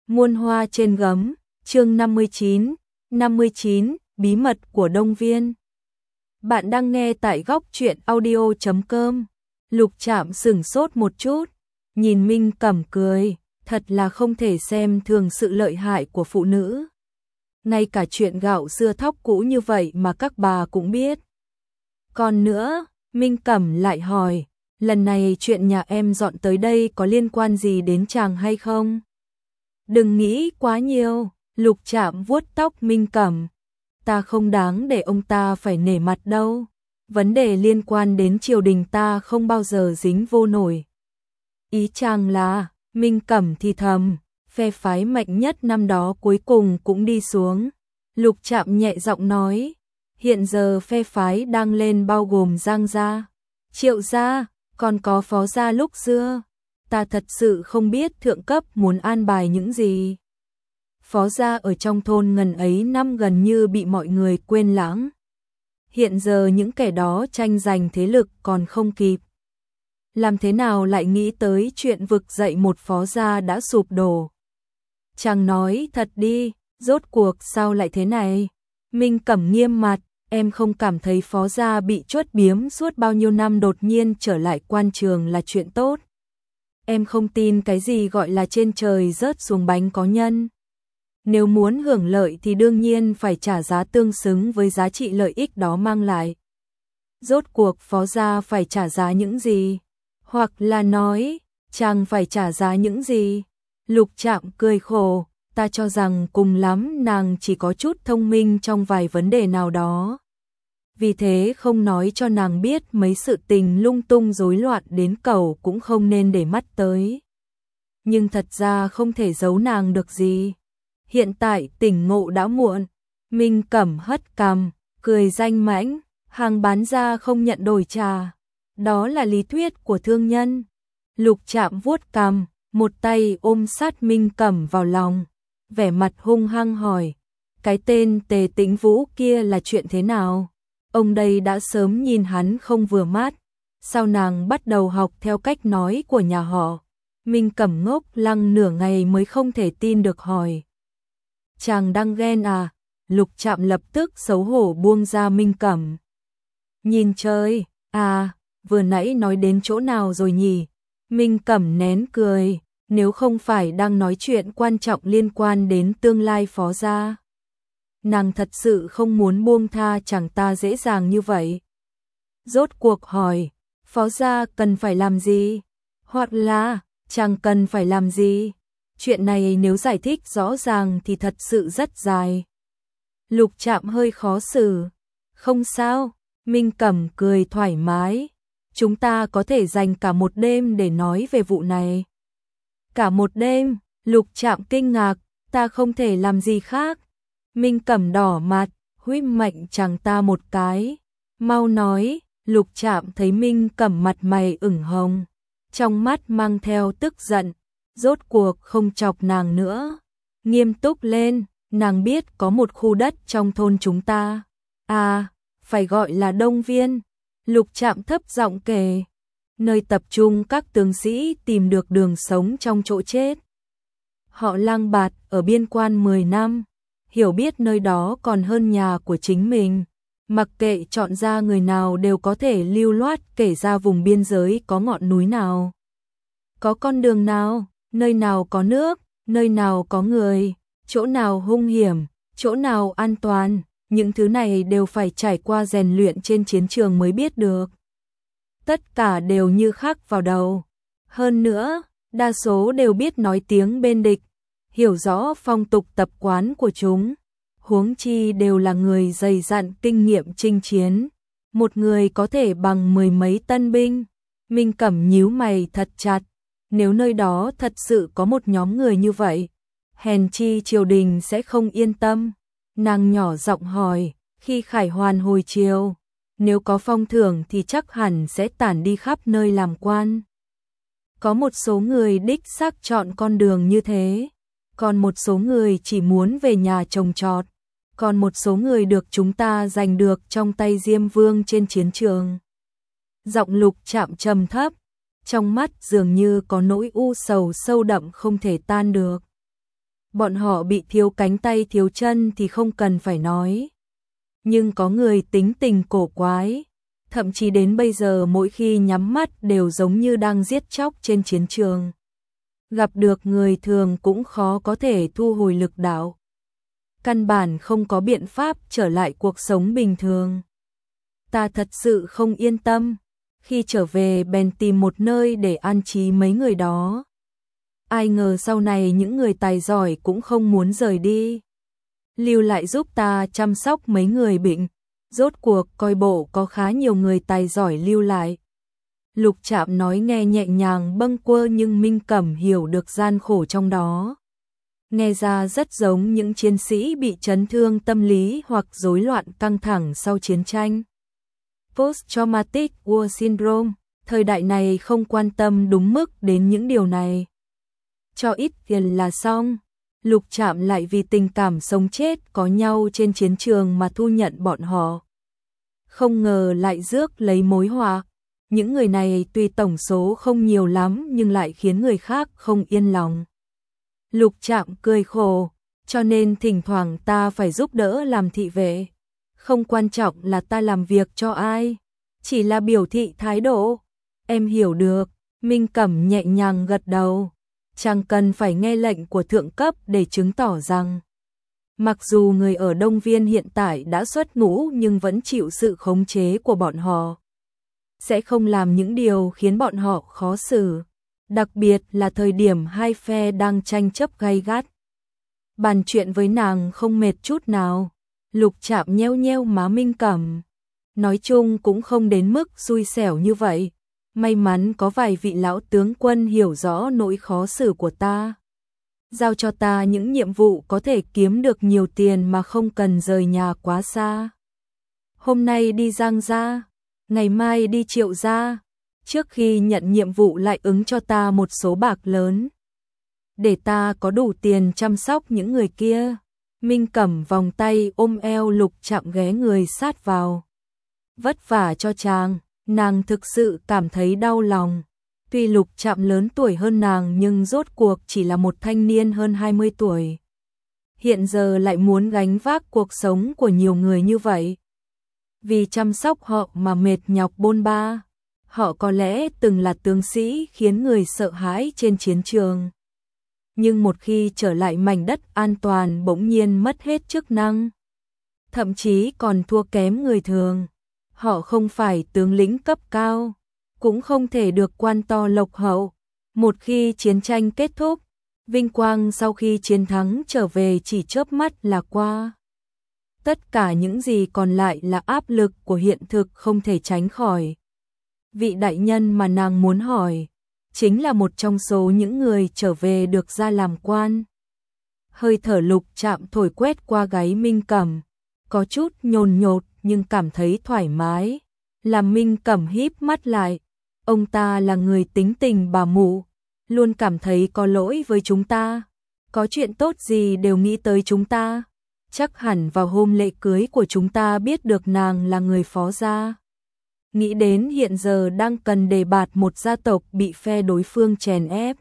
Muôn hoa trên gấm, chương 59, bí mật của Đông Viên. Bạn đang nghe tại góc truyện audio.com. Lục Trạm sửng sốt một chút, nhìn Minh Cẩm cười, thật là không thể xem thường sự lợi hại của phụ nữ. Ngay cả chuyện gạo dưa thóc cũ như vậy mà các bà cũng biết. Còn nữa, Minh Cẩm lại hỏi, lần này chuyện nhà em dọn tới đây có liên quan gì đến chàng hay không? Đừng nghĩ quá nhiều, Lục Trạm vuốt tóc Minh Cẩm. Ta không đáng để ông ta phải nể mặt đâu. Vấn đề liên quan đến triều đình ta không bao giờ dính vô nổi. Ý chàng là, Minh Cẩm thì thầm, phe phái mạnh nhất năm đó cuối cùng cũng đi xuống. Lục Trạm nhẹ giọng nói, hiện giờ phe phái đang lên bao gồm Giang gia, Triệu gia, còn có Phó gia lúc xưa. Ta thật sự không biết thượng cấp muốn an bài những gì. Phó gia ở trong thôn ngần ấy năm gần như bị mọi người quên lãng. Hiện giờ những kẻ đó tranh giành thế lực còn không kịp. Làm thế nào lại nghĩ tới chuyện vực dậy một phó gia đã sụp đổ? Chàng nói thật đi, rốt cuộc sao lại thế này? Minh Cẩm nghiêm mặt, em không cảm thấy phó gia bị chuất biếm suốt bao nhiêu năm đột nhiên trở lại quan trường là chuyện tốt. Em không tin cái gì gọi là trên trời rớt xuống bánh có nhân. Nếu muốn hưởng lợi thì đương nhiên phải trả giá tương xứng với giá trị lợi ích đó mang lại. Rốt cuộc phó gia phải trả giá những gì? Hoặc là nói, chàng phải trả giá những gì? Lục Trạm cười khổ, ta cho rằng cùng lắm nàng chỉ có chút thông minh trong vài vấn đề nào đó. Vì thế không nói cho nàng biết mấy sự tình lung tung rối loạn đến cẩu cũng không nên để mắt tới. Nhưng thật ra không thể giấu nàng được gì. Hiện tại tỉnh ngộ đã muộn. Minh Cẩm hất cằm, cười danh mãnh, hàng bán ra không nhận đổi trà. Đó là lý thuyết của thương nhân. Lục Trạm vuốt cằm, một tay ôm sát Minh Cẩm vào lòng, vẻ mặt hung hăng hỏi, cái tên Tề Tĩnh Vũ kia là chuyện thế nào? Ông đây đã sớm nhìn hắn không vừa mắt. Sao nàng bắt đầu học theo cách nói của nhà họ? Minh Cẩm ngốc lăng nửa ngày mới không thể tin được hỏi. Chàng đang ghen à? Lục Trạm lập tức xấu hổ buông ra Minh Cẩm. Nhìn chơi, à, vừa nãy nói đến chỗ nào rồi nhỉ? Minh Cẩm nén cười, nếu không phải đang nói chuyện quan trọng liên quan đến tương lai phó gia. Nàng thật sự không muốn buông tha chàng ta dễ dàng như vậy. Rốt cuộc hỏi, phó gia cần phải làm gì? Hoặc là, chàng cần phải làm gì? Chuyện này nếu giải thích rõ ràng thì thật sự rất dài. Lục Trạm hơi khó xử. Không sao, Minh Cẩm cười thoải mái. Chúng ta có thể dành cả một đêm để nói về vụ này. Cả một đêm, Lục Trạm kinh ngạc, ta không thể làm gì khác. Minh Cẩm đỏ mặt, huýt mạnh chàng ta một cái. Mau nói, Lục Trạm thấy Minh Cẩm mặt mày ửng hồng, trong mắt mang theo tức giận, rốt cuộc không chọc nàng nữa. Nghiêm túc lên, nàng biết có một khu đất trong thôn chúng ta. À, phải gọi là Đông Viên. Lục Trạm thấp giọng kể, nơi tập trung các tướng sĩ tìm được đường sống trong chỗ chết. Họ lang bạt ở biên quan 10 năm, hiểu biết nơi đó còn hơn nhà của chính mình. Mặc kệ chọn ra người nào đều có thể lưu loát kể ra vùng biên giới có ngọn núi nào, có con đường nào, nơi nào có nước, nơi nào có người, chỗ nào hung hiểm, chỗ nào an toàn. Những thứ này đều phải trải qua rèn luyện trên chiến trường mới biết được. Tất cả đều như khắc vào đầu. Hơn nữa, đa số đều biết nói tiếng bên địch, hiểu rõ phong tục tập quán của chúng. Huống chi đều là người dày dặn kinh nghiệm chinh chiến. Một người có thể bằng 10 mấy tân binh. Minh Cẩm nhíu mày thật chặt. Nếu nơi đó thật sự có một nhóm người như vậy, hèn chi triều đình sẽ không yên tâm. Nàng nhỏ giọng hỏi, khi Khải Hoàn hồi triều, nếu có phong thưởng thì chắc hẳn sẽ tản đi khắp nơi làm quan. Có một số người đích xác chọn con đường như thế, còn một số người chỉ muốn về nhà trồng trọt, còn một số người được chúng ta giành được trong tay Diêm Vương trên chiến trường. Giọng Lục Trạm trầm thấp, trong mắt dường như có nỗi u sầu sâu đậm không thể tan được. bọn họ bị thiếu cánh tay thiếu chân thì không cần phải nói. Nhưng có người tính tình cổ quái, thậm chí đến bây giờ mỗi khi nhắm mắt đều giống như đang giết chóc trên chiến trường. Gặp được người thường cũng khó có thể thu hồi lực đạo. Căn bản không có biện pháp trở lại cuộc sống bình thường. Ta thật sự không yên tâm, khi trở về bèn tìm một nơi để an trí mấy người đó. Ai ngờ sau này những người tài giỏi cũng không muốn rời đi, lưu lại giúp ta chăm sóc mấy người bệnh. Rốt cuộc coi bộ có khá nhiều người tài giỏi lưu lại. Lục Trạm nói nghe nhẹ nhàng bâng quơ nhưng Minh Cẩm hiểu được gian khổ trong đó. Nghe ra rất giống những chiến sĩ bị chấn thương tâm lý hoặc rối loạn căng thẳng sau chiến tranh. Post-traumatic war syndrome, thời đại này không quan tâm đúng mức đến những điều này. Cho ít tiền là xong. Lục Trạm lại vì tình cảm sống chết có nhau trên chiến trường mà thu nhận bọn họ. Không ngờ lại rước lấy mối họa. Những người này tuy tổng số không nhiều lắm nhưng lại khiến người khác không yên lòng. Lục Trạm cười khổ, cho nên thỉnh thoảng ta phải giúp đỡ làm thị vệ. Không quan trọng là ta làm việc cho ai, chỉ là biểu thị thái độ. Em hiểu được. Minh Cẩm nhẹ nhàng gật đầu. Chẳng cần phải nghe lệnh của thượng cấp để chứng tỏ rằng mặc dù người ở Đông Viên hiện tại đã xuất ngũ nhưng vẫn chịu sự khống chế của bọn họ. Sẽ không làm những điều khiến bọn họ khó xử, đặc biệt là thời điểm hai phe đang tranh chấp gay gắt. Bàn chuyện với nàng không mệt chút nào. Lục Trạm nheo nheo má Minh Cẩm. Nói chung cũng không đến mức xui xẻo như vậy. May mắn có vài vị lão tướng quân hiểu rõ nỗi khó xử của ta. Giao cho ta những nhiệm vụ có thể kiếm được nhiều tiền mà không cần rời nhà quá xa. Hôm nay đi Giang gia, ngày mai đi Triệu gia. Trước khi nhận nhiệm vụ lại ứng cho ta một số bạc lớn, để ta có đủ tiền chăm sóc những người kia. Minh Cẩm vòng tay ôm eo Lục Trạm ghé người sát vào. Vất vả cho chàng. Nàng thực sự cảm thấy đau lòng. Tuy Lục Trạm lớn tuổi hơn nàng nhưng rốt cuộc chỉ là một thanh niên hơn 20 tuổi. Hiện giờ lại muốn gánh vác cuộc sống của nhiều người như vậy. Vì chăm sóc họ mà mệt nhọc bôn ba. Họ có lẽ từng là tướng sĩ khiến người sợ hãi trên chiến trường. Nhưng một khi trở lại mảnh đất an toàn bỗng nhiên mất hết chức năng. Thậm chí còn thua kém người thường. Họ không phải tướng lĩnh cấp cao, cũng không thể được quan to lộc hậu. Một khi chiến tranh kết thúc, vinh quang sau khi chiến thắng trở về chỉ chớp mắt là qua. Tất cả những gì còn lại là áp lực của hiện thực không thể tránh khỏi. Vị đại nhân mà nàng muốn hỏi, chính là một trong số những người trở về được ra làm quan. Hơi thở Lục Trạm thổi quét qua gáy Minh Cẩm, có chút nhồn nhột nhưng cảm thấy thoải mái. Làm Minh Cẩm híp mắt lại. Ông ta là người tính tình bà mụ, luôn cảm thấy có lỗi với chúng ta. Có chuyện tốt gì đều nghĩ tới chúng ta. Chắc hẳn vào hôm lễ cưới của chúng ta biết được nàng là người phó gia. Nghĩ đến hiện giờ đang cần đề bạt một gia tộc bị phe đối phương chèn ép.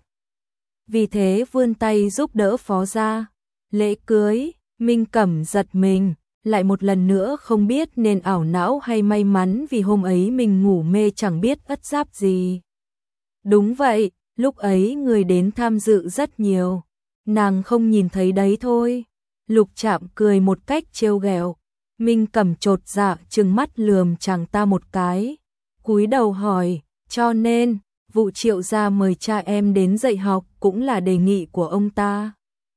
Vì thế vươn tay giúp đỡ phó gia. Lễ cưới, Minh Cẩm giật mình. Lại một lần nữa không biết nên ảo não hay may mắn vì hôm ấy mình ngủ mê chẳng biết ất giáp gì. Đúng vậy, lúc ấy người đến tham dự rất nhiều. Nàng không nhìn thấy đấy thôi. Lục Trạm cười một cách trêu ghẹo. Minh Cẩm chột dạ trừng mắt lườm chàng ta một cái. Cúi đầu hỏi, cho nên, vụ Triệu gia mời cha em đến dạy học cũng là đề nghị của ông ta.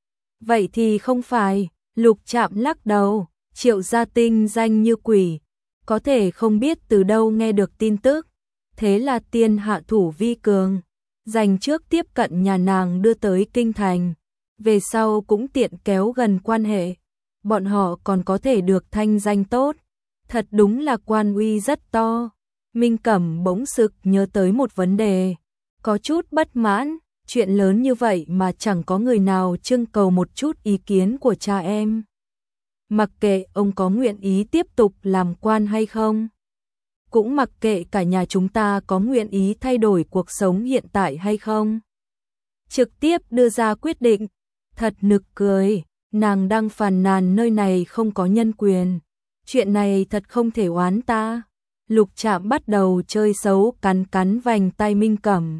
Vậy thì không phải, Lục Trạm lắc đầu. Triệu gia tinh danh như quỷ, có thể không biết từ đâu nghe được tin tức. Thế là tiên hạ thủ vi cường, dành trước tiếp cận nhà nàng đưa tới kinh thành. Về sau cũng tiện kéo gần quan hệ. Bọn họ còn có thể được thanh danh tốt. Thật đúng là quan uy rất to. Minh Cẩm bỗng sực nhớ tới một vấn đề. Có chút bất mãn, chuyện lớn như vậy mà chẳng có người nào trưng cầu một chút ý kiến của cha em. Mặc kệ ông có nguyện ý tiếp tục làm quan hay không. Cũng mặc kệ cả nhà chúng ta có nguyện ý thay đổi cuộc sống hiện tại hay không. Trực tiếp đưa ra quyết định, Thật nực cười, nàng đang phàn nàn nơi này không có nhân quyền. Chuyện này thật không thể oán ta. Lục Trạm bắt đầu chơi xấu, cắn cắn vành tay Minh Cẩm.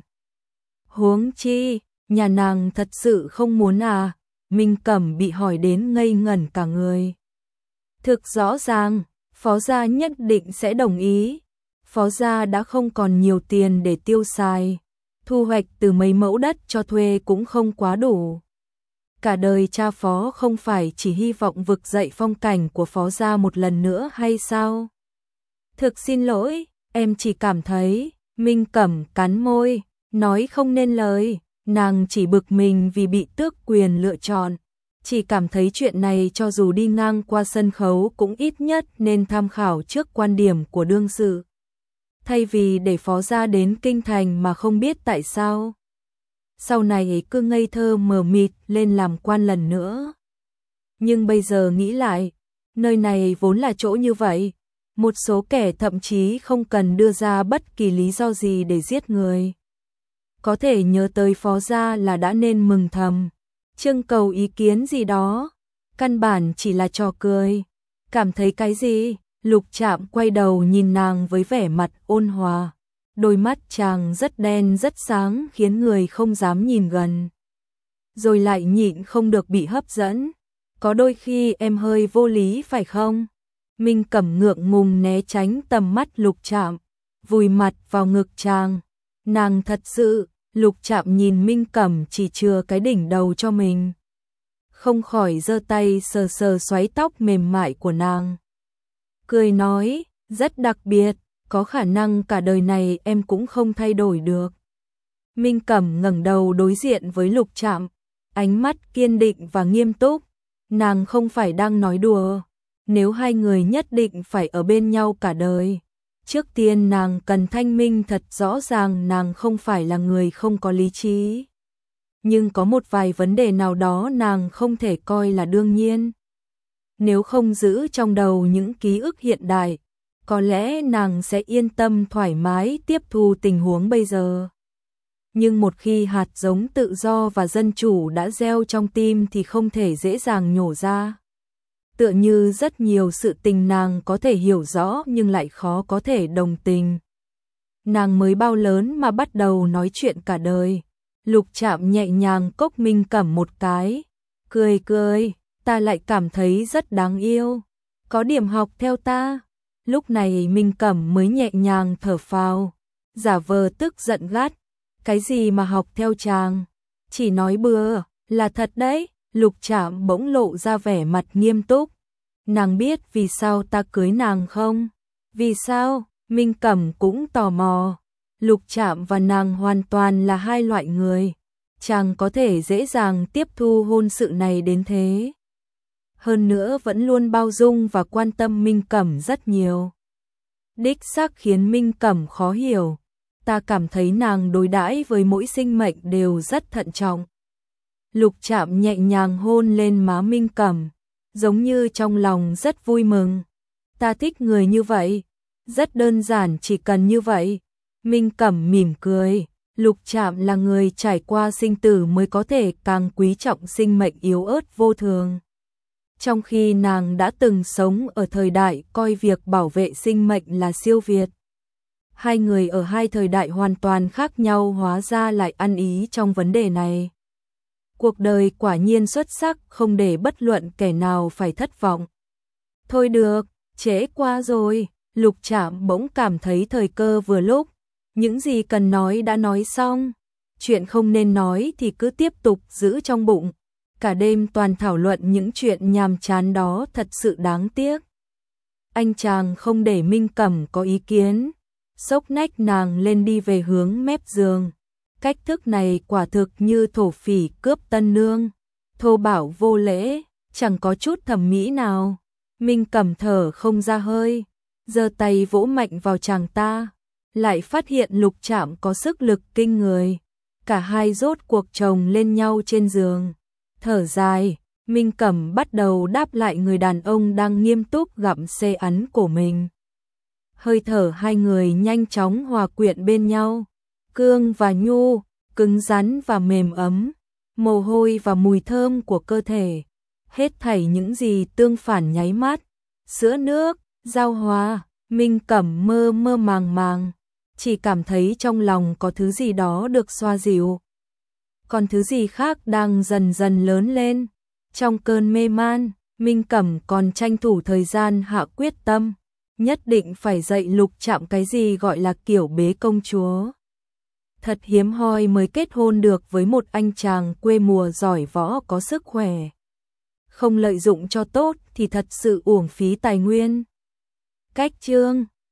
Huống chi, nhà nàng thật sự không muốn à? Minh Cẩm bị hỏi đến ngây ngẩn cả người. Thực rõ ràng, Phó gia nhất định sẽ đồng ý. Phó gia đã không còn nhiều tiền để tiêu xài. Thu hoạch từ mấy mẫu đất cho thuê cũng không quá đủ. Cả đời cha Phó không phải chỉ hy vọng vực dậy phong cảnh của Phó gia một lần nữa hay sao? Thực xin lỗi, em chỉ cảm thấy. Minh Cẩm cắn môi, nói không nên lời. Nàng chỉ bực mình vì bị tước quyền lựa chọn. Chỉ cảm thấy chuyện này cho dù đi ngang qua sân khấu cũng ít nhất nên tham khảo trước quan điểm của đương sự. Thay vì để Phó gia đến kinh thành mà không biết tại sao. Sau này cứ ngây thơ mờ mịt lên làm quan lần nữa. Nhưng bây giờ nghĩ lại, nơi này vốn là chỗ như vậy. Một số kẻ thậm chí không cần đưa ra bất kỳ lý do gì để giết người. Có thể nhớ tới Phó gia là đã nên mừng thầm. Trưng cầu ý kiến gì đó, căn bản chỉ là trò cười. Cảm thấy cái gì? Lục Trạm quay đầu nhìn nàng với vẻ mặt ôn hòa. Đôi mắt chàng rất đen rất sáng khiến người không dám nhìn gần. Rồi lại nhịn không được bị hấp dẫn. Có đôi khi em hơi vô lý phải không? Minh Cẩm ngượng ngùng né tránh tầm mắt Lục Trạm, vùi mặt vào ngực chàng. Nàng thật sự. Lục Trạm nhìn Minh Cẩm chỉ chừa cái đỉnh đầu cho mình. Không khỏi giơ tay sờ sờ xoáy tóc mềm mại của nàng. Cười nói, rất đặc biệt, có khả năng cả đời này em cũng không thay đổi được. Minh Cẩm ngẩng đầu đối diện với Lục Trạm, ánh mắt kiên định và nghiêm túc. Nàng không phải đang nói đùa, nếu hai người nhất định phải ở bên nhau cả đời. Trước tiên nàng cần thanh minh thật rõ ràng nàng không phải là người không có lý trí. Nhưng có một vài vấn đề nào đó nàng không thể coi là đương nhiên. Nếu không giữ trong đầu những ký ức hiện đại, có lẽ nàng sẽ yên tâm thoải mái tiếp thu tình huống bây giờ. Nhưng một khi hạt giống tự do và dân chủ đã gieo trong tim thì không thể dễ dàng nhổ ra. Tựa như rất nhiều sự tình nàng có thể hiểu rõ nhưng lại khó có thể đồng tình. Nàng mới bao lớn mà bắt đầu nói chuyện cả đời. Lục Trạm nhẹ nhàng cốc Minh Cẩm một cái. Cười cười, ta lại cảm thấy rất đáng yêu. Có điểm học theo ta. Lúc này Minh Cẩm mới nhẹ nhàng thở phào. Giả vờ tức giận gắt. Cái gì mà học theo chàng? Chỉ nói bừa, là thật đấy. Lục Trạm bỗng lộ ra vẻ mặt nghiêm túc. Nàng biết vì sao ta cưới nàng không? Vì sao? Minh Cẩm cũng tò mò. Lục Trạm và nàng hoàn toàn là hai loại người. Chàng có thể dễ dàng tiếp thu hôn sự này đến thế. Hơn nữa vẫn luôn bao dung và quan tâm Minh Cẩm rất nhiều. Đích xác khiến Minh Cẩm khó hiểu. Ta cảm thấy nàng đối đãi với mỗi sinh mệnh đều rất thận trọng. Lục Trạm nhẹ nhàng hôn lên má Minh Cẩm, giống như trong lòng rất vui mừng. Ta thích người như vậy, rất đơn giản chỉ cần như vậy. Minh Cẩm mỉm cười, Lục Trạm là người trải qua sinh tử mới có thể càng quý trọng sinh mệnh yếu ớt vô thường. Trong khi nàng đã từng sống ở thời đại coi việc bảo vệ sinh mệnh là siêu việt. Hai người ở hai thời đại hoàn toàn khác nhau hóa ra lại ăn ý trong vấn đề này. Cuộc đời quả nhiên xuất sắc không để bất luận kẻ nào phải thất vọng. Thôi được, trễ qua rồi, Lục Trạm bỗng cảm thấy thời cơ vừa lúc. Những gì cần nói đã nói xong. Chuyện không nên nói thì cứ tiếp tục giữ trong bụng. Cả đêm toàn thảo luận những chuyện nhàm chán đó thật sự đáng tiếc. Anh chàng không để Minh Cẩm có ý kiến. Xốc nách nàng lên đi về hướng mép giường. Cách thức này quả thực như thổ phỉ cướp tân nương. Thô bạo vô lễ, chẳng có chút thẩm mỹ nào. Minh Cẩm thở không ra hơi, giơ tay vỗ mạnh vào chàng ta. Lại phát hiện Lục Trạm có sức lực kinh người. Cả hai rốt cuộc chồng lên nhau trên giường. Thở dài, Minh Cẩm bắt đầu đáp lại người đàn ông đang nghiêm túc gặm xê ấn của mình. Hơi thở hai người nhanh chóng hòa quyện bên nhau. Cương và nhu, cứng rắn và mềm ấm. mồ hôi và mùi thơm của cơ thể, hết thảy những gì tương phản nháy mắt, sữa nước, giao hòa, Minh Cẩm mơ mơ màng màng, chỉ cảm thấy trong lòng có thứ gì đó được xoa dịu. Còn thứ gì khác đang dần dần lớn lên. Trong cơn mê man, Minh Cẩm còn tranh thủ thời gian hạ quyết tâm, nhất định phải dạy Lục Trạm cái gì gọi là kiểu bế công chúa. Thật hiếm hoi mới kết hôn được với một anh chàng quê mùa giỏi võ có sức khỏe. Không lợi dụng cho tốt thì thật sự uổng phí tài nguyên. Cách chương